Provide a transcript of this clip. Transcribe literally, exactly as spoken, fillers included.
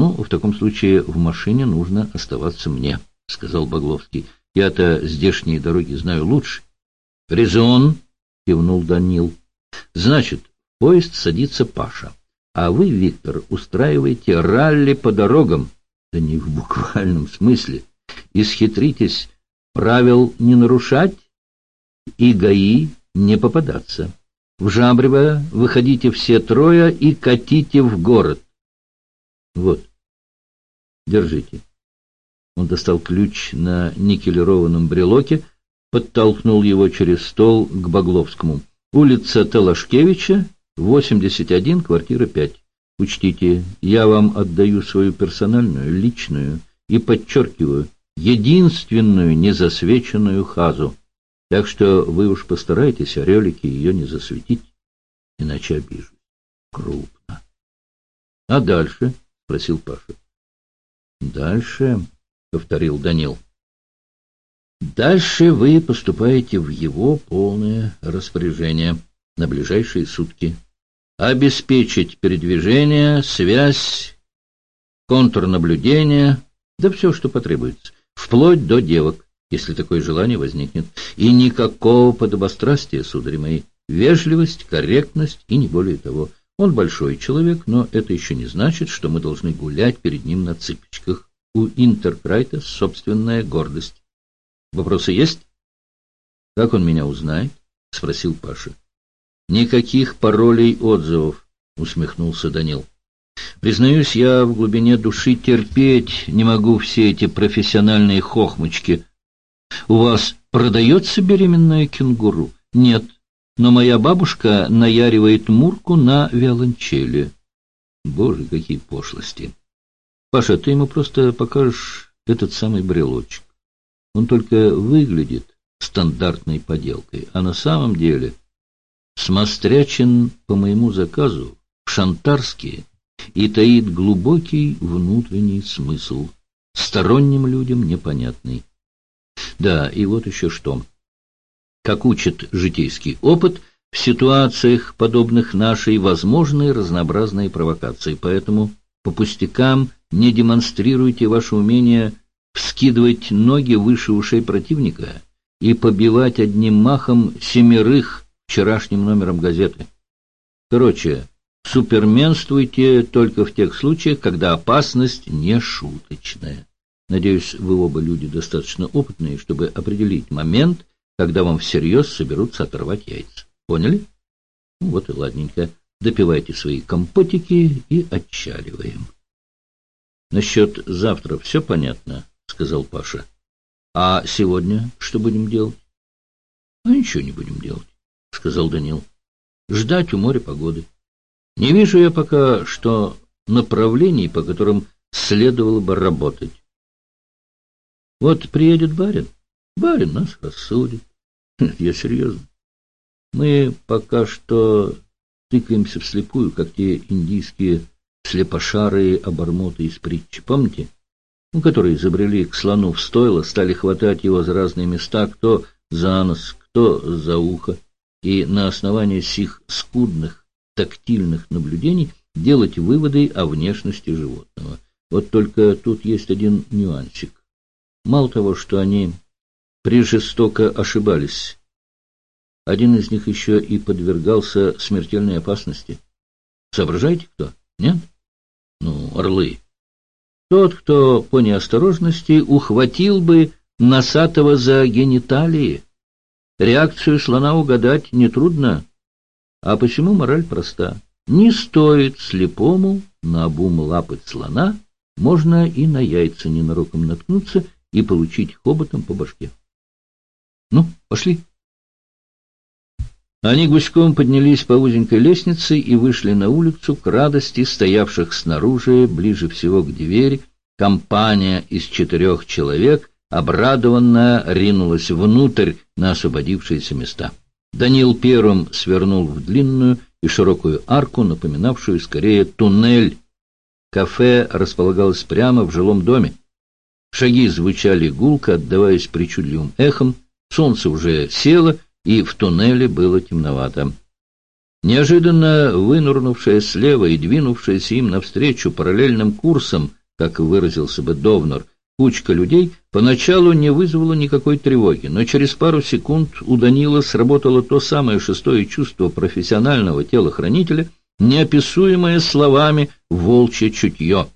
Ну, в таком случае в машине нужно оставаться мне, — сказал Багловский. — Я-то здешние дороги знаю лучше. — Резон, — кивнул Данил. — Значит, в поезд садится Паша, а вы, Виктор, устраиваете ралли по дорогам. Да не в буквальном смысле. Исхитритесь правил не нарушать и ГАИ не попадаться. В Жабрево выходите все трое и катите в город. Вот, держите. Он достал ключ на никелированном брелоке, подтолкнул его через стол к Багловскому. Улица Талашкевича, восемьдесят один, квартира пять. Учтите, я вам отдаю свою персональную, личную и, подчеркиваю, единственную незасвеченную хазу. Так что вы уж постарайтесь, орелики, ее не засветить, иначе обижусь. Крупно. — А дальше? — спросил Паша. — Дальше, — повторил Данил. — Дальше вы поступаете в его полное распоряжение на ближайшие сутки. Обеспечить передвижение, связь, контрнаблюдение, да все, что потребуется, вплоть до девок, если такое желание возникнет. И никакого подобострастия, судари мои, вежливость, корректность и не более того. Он большой человек, но это еще не значит, что мы должны гулять перед ним на цыпочках. У Интеркрайта собственная гордость. Вопросы есть? — Как он меня узнает? — спросил Паша. — Никаких паролей отзывов, — усмехнулся Данил. — Признаюсь, я в глубине души терпеть не могу все эти профессиональные хохмочки. У вас продается беременная кенгуру? Нет, но моя бабушка наяривает Мурку на виолончели. Боже, какие пошлости! Паша, ты ему просто покажешь этот самый брелочек. Он только выглядит стандартной поделкой, а на самом деле смострячен по моему заказу в Шантарске и таит глубокий внутренний смысл, сторонним людям непонятный. Да, и вот еще что. Как учит житейский опыт, в ситуациях, подобных нашей, возможны разнообразные провокации, поэтому по пустякам не демонстрируйте ваше умение вскидывать ноги выше ушей противника и побивать одним махом семерых вчерашним номером газеты. Короче, суперменствуйте только в тех случаях, когда опасность не шуточная. Надеюсь, вы оба люди достаточно опытные, чтобы определить момент, когда вам всерьез соберутся оторвать яйца. Поняли? Ну, вот и ладненько. Допивайте свои компотики и отчаливаем. — Насчет завтра все понятно, — сказал Паша. — А сегодня что будем делать? — А ничего не будем делать, — сказал Данил. — Ждать у моря погоды. Не вижу я пока что направлений, по которым следовало бы работать. Вот приедет барин, барин нас рассудит. Я серьезно. Мы пока что тыкаемся вслепую, как те индийские слепошарые обормоты из притчи, помните? Ну, которые изобрели к слону в стойло, стали хватать его за разные места, кто за нос, кто за ухо, и на основании сих скудных тактильных наблюдений делать выводы о внешности животного. Вот только тут есть один нюансик. Мало того, что они прежестоко ошибались, один из них еще и подвергался смертельной опасности. Соображаете, кто? Нет? Ну, орлы. Тот, кто по неосторожности ухватил бы носатого за гениталии. Реакцию слона угадать нетрудно, а почему мораль проста. Не стоит слепому наобум лапать слона, можно и на яйца ненароком наткнуться и получить хоботом по башке. Ну, пошли. Они гуськом поднялись по узенькой лестнице и вышли на улицу к радости стоявших снаружи, ближе всего к двери. Компания из четырех человек обрадованно ринулась внутрь на освободившиеся места. Данил первым свернул в длинную и широкую арку, напоминавшую скорее туннель. Кафе располагалось прямо в жилом доме. Шаги звучали гулко, отдаваясь причудливым эхом. Солнце уже село, и в туннеле было темновато. Неожиданно вынурнувшая слева и двинувшаяся им навстречу параллельным курсом, как выразился бы Довнер, кучка людей поначалу не вызвала никакой тревоги, но через пару секунд у Данила сработало то самое шестое чувство профессионального телохранителя, неописуемое словами волчье чутье.